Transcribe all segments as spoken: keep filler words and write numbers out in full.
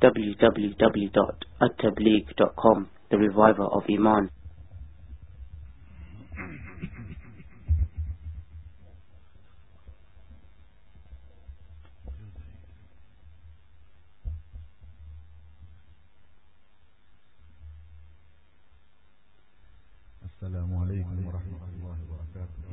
w w w dot at tabligh dot com, the reviver of Iman. السلام عليكم ورحمة الله وبركاته.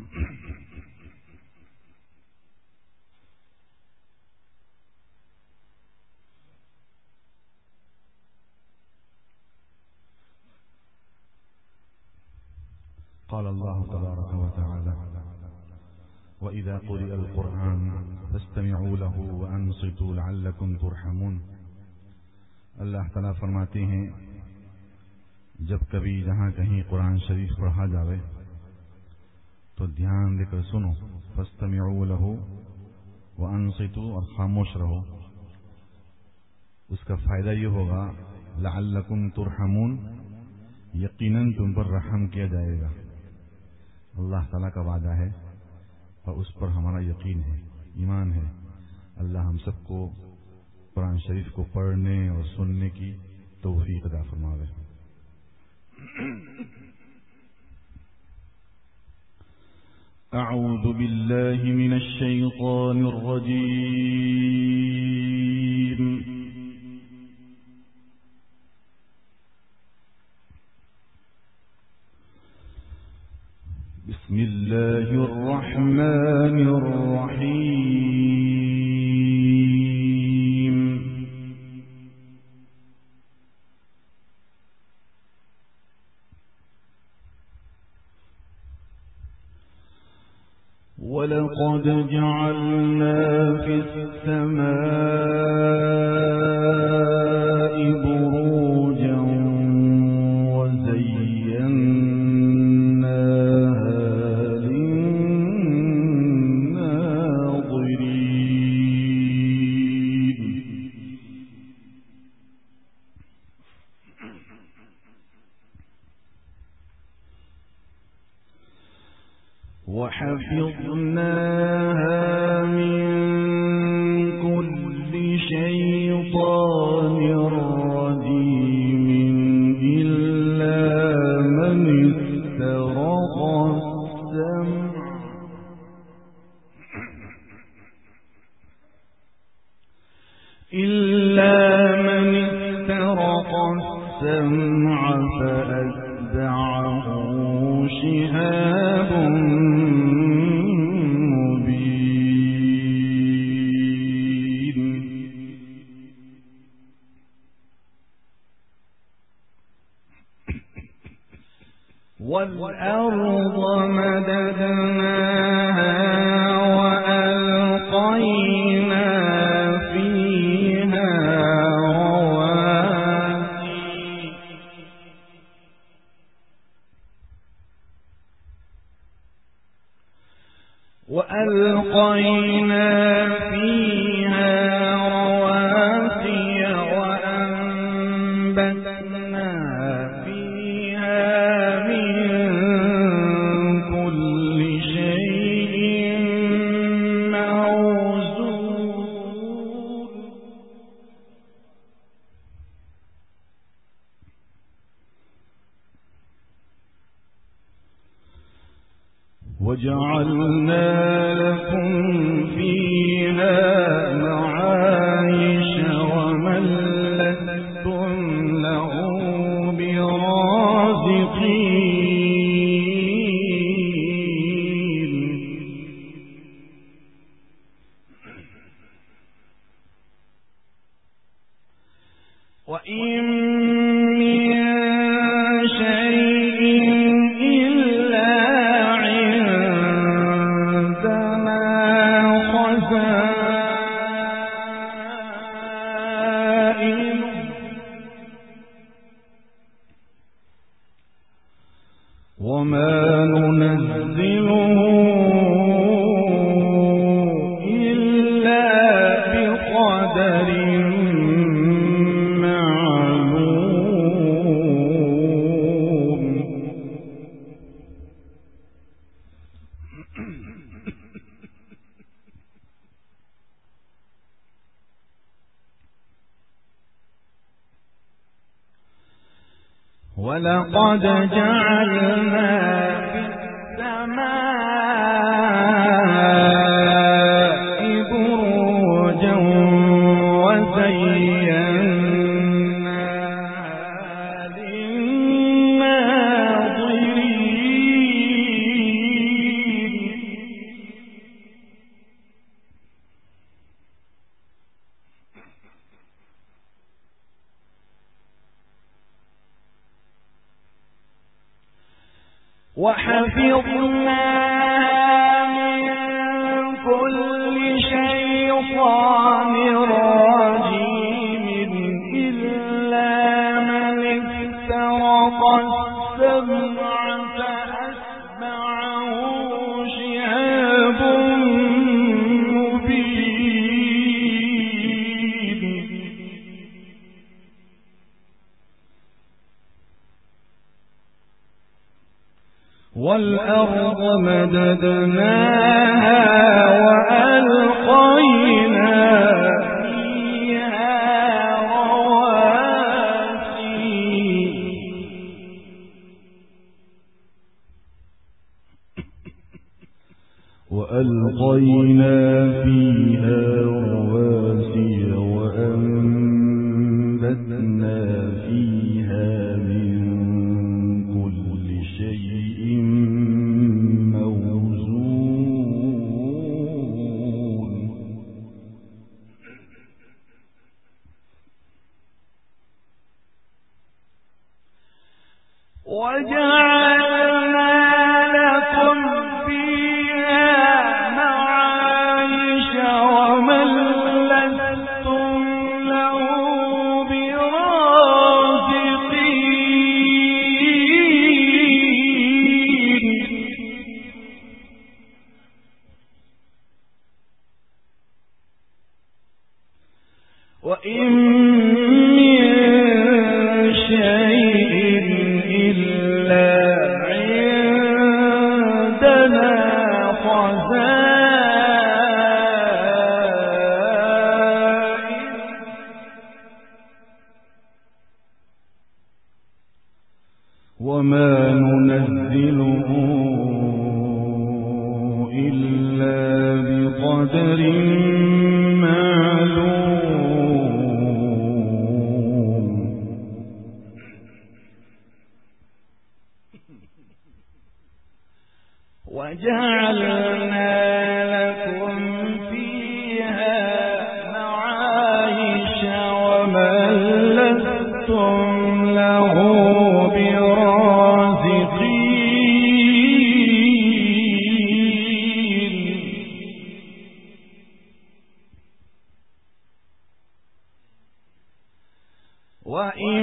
قال الله تبارك وتعالى: وإذا قرئ القرآن فاستمعوا له وأنصتوا لعلكم ترحمون. اللہ تعالیٰ فرماتے ہیں جب کبھی جہاں کہیں قرآن شریف پڑھا جاوے تو دھیان دے کر سنو، فاستمعوا له وانصتوا، اور خاموش رہو. اس کا فائدہ یہ ہوگا لعلکم ترحمون، یقیناً تم پر رحم کیا جائے گا. اللہ تعالیٰ کا وعدہ ہے اور اس پر ہمارا یقین ہے، ایمان ہے. اللہ ہم سب کو قرآن شریف کو پڑھنے اور سننے کی توفیق عطا فرماوے. اعوذ باللہ من الشیطان الرجیم. بسم اللہ الرحمن الرحیم. وَلَقَدْ جَعَلْنَا فِي السَّمَاءِ بُرُوجًا وَزَيَّنَّاهَا لِلنَّاظِرِينَ. وَحَفِظْنَاهَا مِن كُلِّ شَيْطَانٍ رَّجِيمٍ إِلَّا مَنِ اسْتَرَقَ السَّمْعَ إِلَّا مَنِ اسْتَرَقَ السَّمْعَ فَأَتْبَعَهُ شِهَابٌ وَالْأَرْضَ مَدَدْنَاهَا وَأَلْقَيْنَا فِيهَا رَوَاسِيَ وَأَلْقَيْنَا فِيهَا رَوَاسِيَ وَأَنبَتْنَا فِيهَا وَجَعَلْنَا لَكُمْ فِيهَا مَعَايِشَ وَمَن لَّسْتُمْ لَهُ بِرَازِقِينَ. وَإِن مِّن شَيْءٍ إِلَّا عِندَنَا خَزَائِنُهُ وَمَا نُنَزِّلُهُ إِلَّا بِقَدَرٍ مَّعْلُومٍ. ولقد جعلنا في السماء بروجا وزيناها للناظرين وحفظناها من كل شيطان رجيم إلا من استرق السمع فأتبعه شهاب مبين والأرض مددناها وألقينا فيها رواسي وألقينا فيها رواسي وأنبتنا فيها من كل شيء موزون وجعلنا لكم فيها معايش ومن لستم له برازقين وإن من شيء إلا عندنا خزائن وما ننزله إلا بقدر وجعلنا لكم فيها معايش ومن لستم له برازقين وإن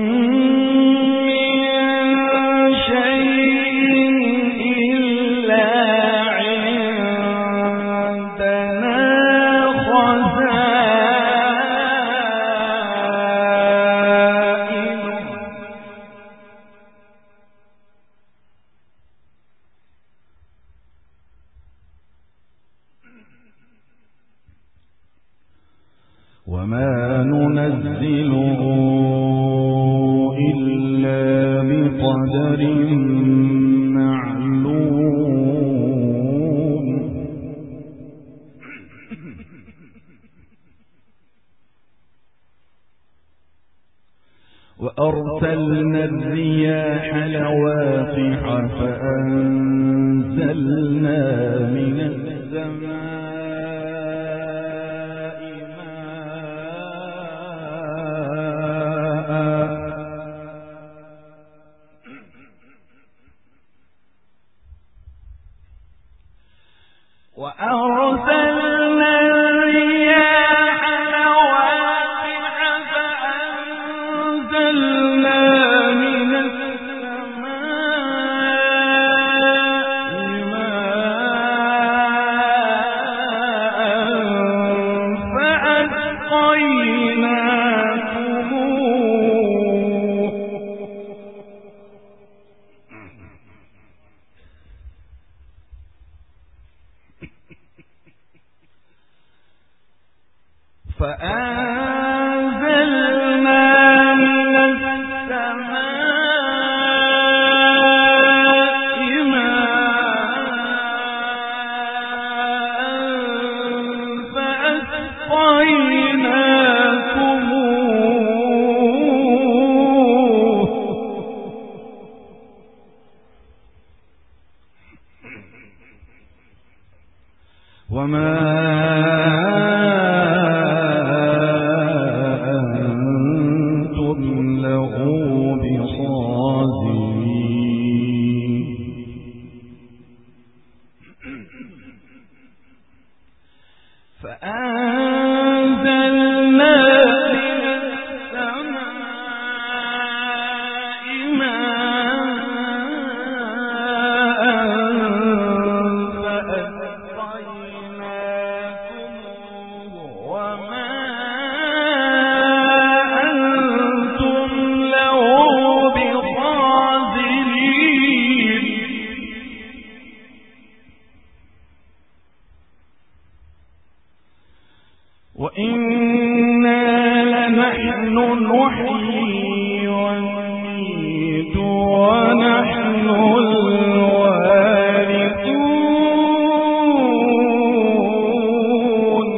وما ننزله إلا بقدر معلوم وأرسلنا الرياح لواقح فأنزلنا من السماء وأرسلنا الرياح لواقح فأنزلنا من السماء ماء وما أنتم له بخازنين فأنزلنا من السماء ماء فأسقيناكموه وما أنتم له بخازنين وإنا لنحن نحيي ونميت ونحن الوارثون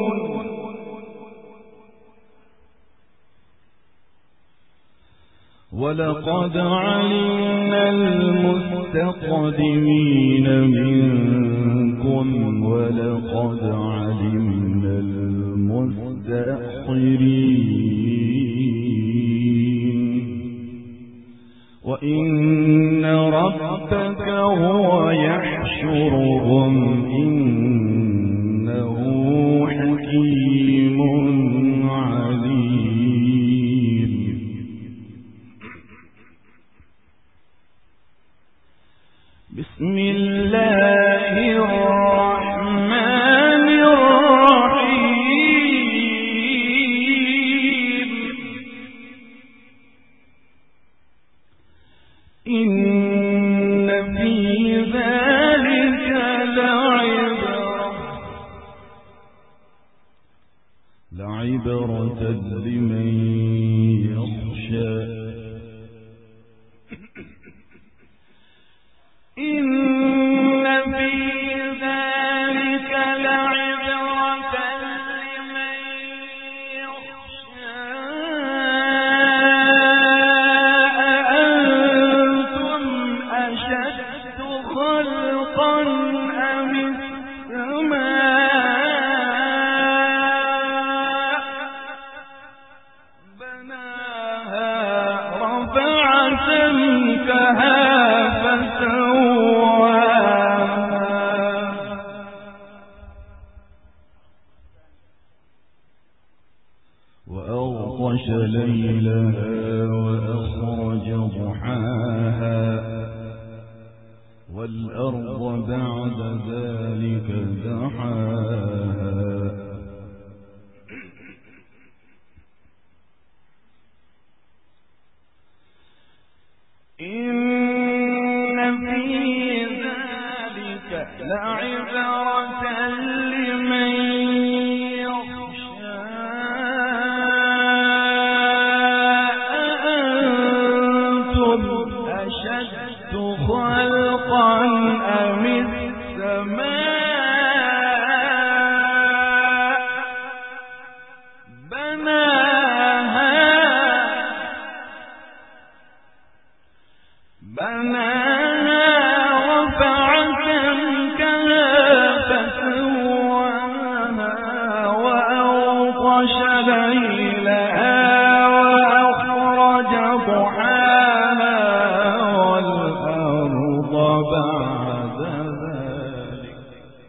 ولقد علمنا المستقدمين منكم ولقد علمنا المستأخرين وإن ربك هو يحشرهم إنه حكيم عليم بسم الله الرحمن الرحيم إن في ذلك لعبرة لعبرة لمن يخشى إن في ذلك لعبرة لمن يخشى أأنتم أشد خلقا أم السماء بناها رفع سمكها وأغطش ليلها وأخرج ضحاها والأرض بعد ذلك دحاها إن في ذلك لعبرة لمن يخشى أأنتم أشد خلقا أم السماء بناها بناها رفع سمكها فسواها وأغطش ليلها وأخرج ضحاها والأرض بعد ذلك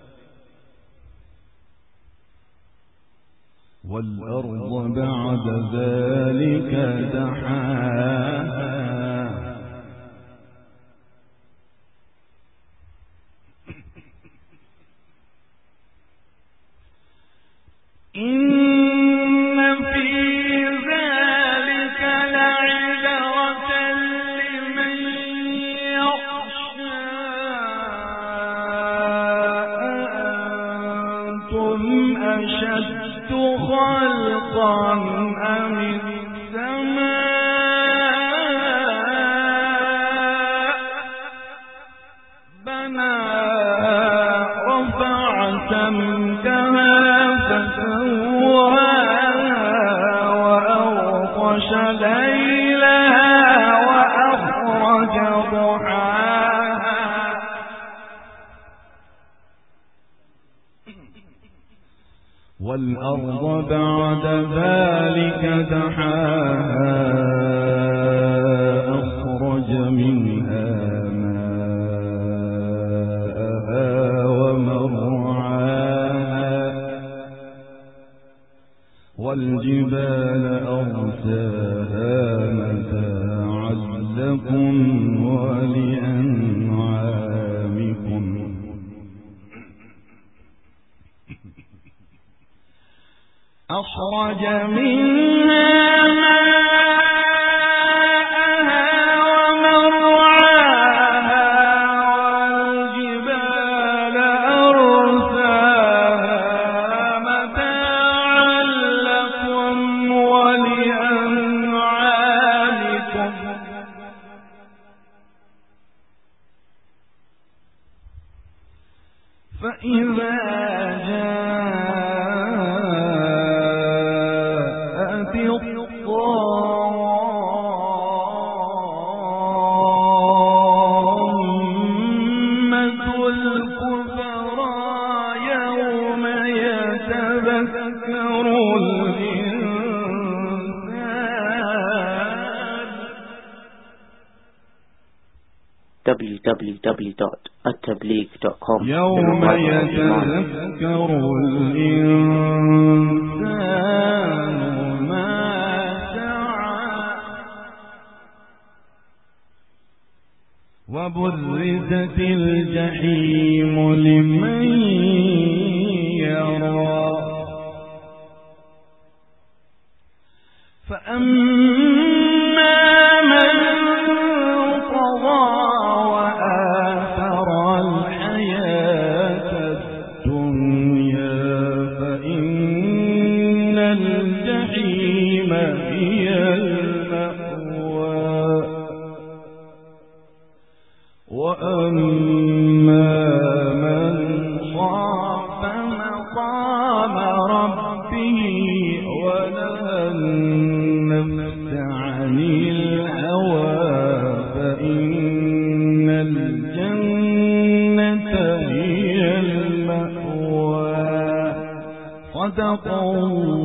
والأرض بعد ذلك دحاها إن في ذلك لعبرة لمن يخشى أأنتم أشد خلقا أم السماء بناها رفع سمكها وأغطش ليلها وأخرج ضحاها ذلك دحاها أخرج منها ماءها ومرعاها والجبال أرساها متاعا لكم ولأنعامكم أخرج منها ماءها ومرعاها والجبال أرساها متاعا لكم ولأنعامكم فإذا جاءت الطامة الكبرى يوم يتذكر الإنسان w w w dot at tabligh dot com يوم يتذكر الإنسان ما سعى وبرزت الجحيم لمن يرى فأما من طغى وآثر الحياة الدنيا فإن الجحيم هي المأوى وأما من خاف مقام ربه ونهى النفس عن الهوى فإن الجنة هي المأوى صدق الله